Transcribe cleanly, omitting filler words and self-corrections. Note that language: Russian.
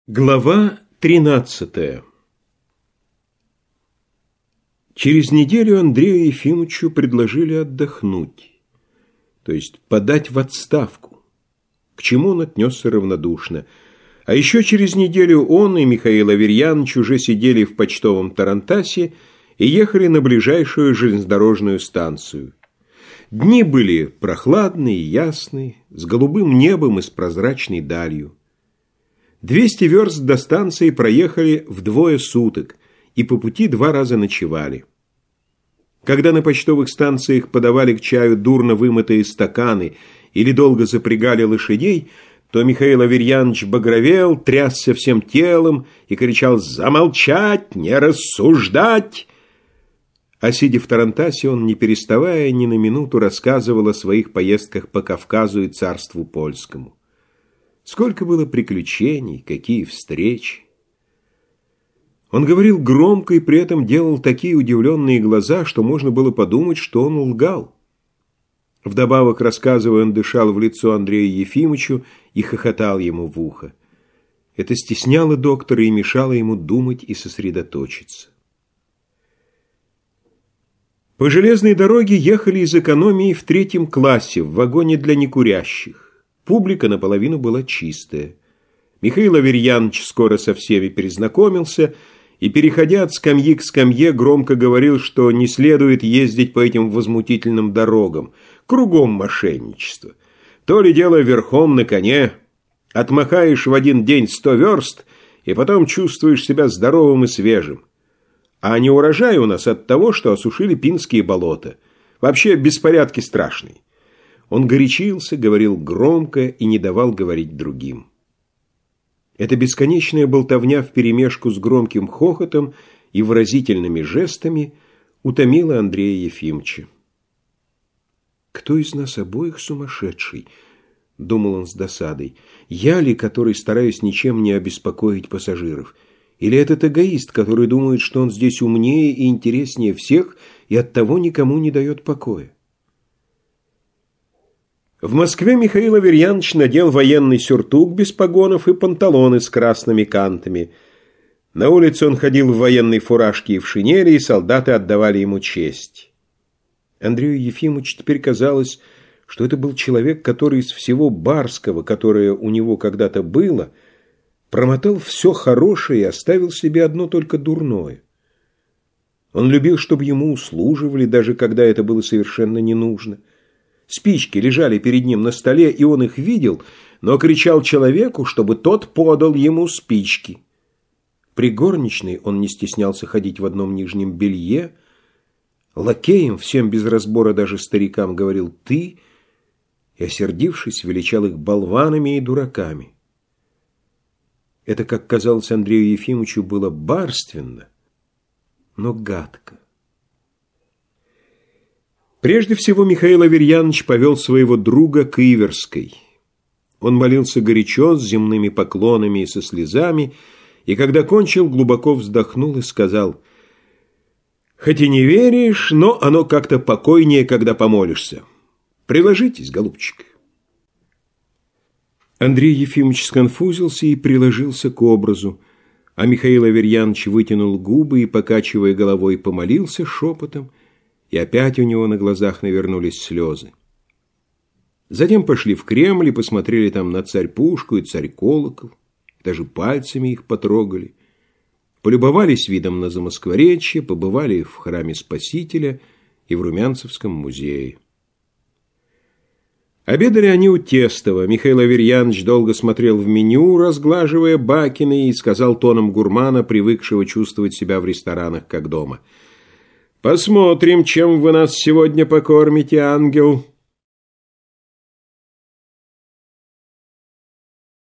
Глава 13. Через неделю Андрею Ефимовичу предложили отдохнуть, то есть подать в отставку, к чему он отнесся равнодушно. А еще через неделю он и Михаил Аверьянович уже сидели в почтовом тарантасе и ехали на ближайшую железнодорожную станцию. Дни были прохладные, ясные, с голубым небом и с прозрачной далью. 200 верст до станции проехали в 2 суток и по пути 2 раза ночевали. Когда на почтовых станциях подавали к чаю дурно вымытые стаканы или долго запрягали лошадей, то Михаил Аверьянович багровел, трясся всем телом и кричал «Замолчать! Не рассуждать!». А сидя в тарантасе, он, не переставая ни на минуту, рассказывал о своих поездках по Кавказу и царству польскому. Сколько было приключений, какие встречи. Он говорил громко и при этом делал такие удивленные глаза, что можно было подумать, что он лгал. Вдобавок, рассказывая, он дышал в лицо Андрею Ефимовичу и хохотал ему в ухо. Это стесняло доктора и мешало ему думать и сосредоточиться. По железной дороге ехали из экономии в 3 классе, в вагоне для некурящих. Публика наполовину была чистая. Михаил Аверьянович скоро со всеми перезнакомился и, переходя от скамьи к скамье, громко говорил, что не следует ездить по этим возмутительным дорогам. Кругом мошенничество. То ли дело верхом на коне. Отмахаешь в один день 100 верст, и потом чувствуешь себя здоровым и свежим. А не урожай у нас от того, что осушили пинские болота. Вообще беспорядки страшные. Он горячился, говорил громко и не давал говорить другим. Эта бесконечная болтовня вперемешку с громким хохотом и выразительными жестами утомила Андрея Ефимовича. «Кто из нас обоих сумасшедший?» — думал он с досадой. «Я ли, который стараюсь ничем не обеспокоить пассажиров? Или этот эгоист, который думает, что он здесь умнее и интереснее всех и оттого никому не дает покоя?» В Москве Михаил Аверьянович надел военный сюртук без погонов и панталоны с красными кантами. На улице он ходил в военной фуражке и в шинели, и солдаты отдавали ему честь. Андрею Ефимовичу теперь казалось, что это был человек, который из всего барского, которое у него когда-то было, промотал все хорошее и оставил себе одно только дурное. Он любил, чтобы ему услуживали, даже когда это было совершенно не нужно. Спички лежали перед ним на столе, и он их видел, но кричал человеку, чтобы тот подал ему спички. При горничной он не стеснялся ходить в одном нижнем белье. Лакеям, всем без разбора, даже старикам, говорил «ты», и, осердившись, величал их болванами и дураками. Это, как казалось Андрею Ефимовичу, было барственно, но гадко. Прежде всего Михаил Аверьянович повел своего друга к Иверской. Он молился горячо, с земными поклонами и со слезами, и когда кончил, глубоко вздохнул и сказал: «Хоть и не веришь, но оно как-то покойнее, когда помолишься. Приложитесь, голубчик». Андрей Ефимович сконфузился и приложился к образу, а Михаил Аверьянович вытянул губы и, покачивая головой, помолился шепотом, и опять у него на глазах навернулись слезы. Затем пошли в Кремль и посмотрели там на царь-пушку и царь-колокол, даже пальцами их потрогали, полюбовались видом на Замоскворечье, побывали в храме Спасителя и в Румянцевском музее. Обедали они у Тестова. Михаил Аверьянович долго смотрел в меню, разглаживая бакины, и сказал тоном гурмана, привыкшего чувствовать себя в ресторанах как дома: «Посмотрим, чем вы нас сегодня покормите, ангел».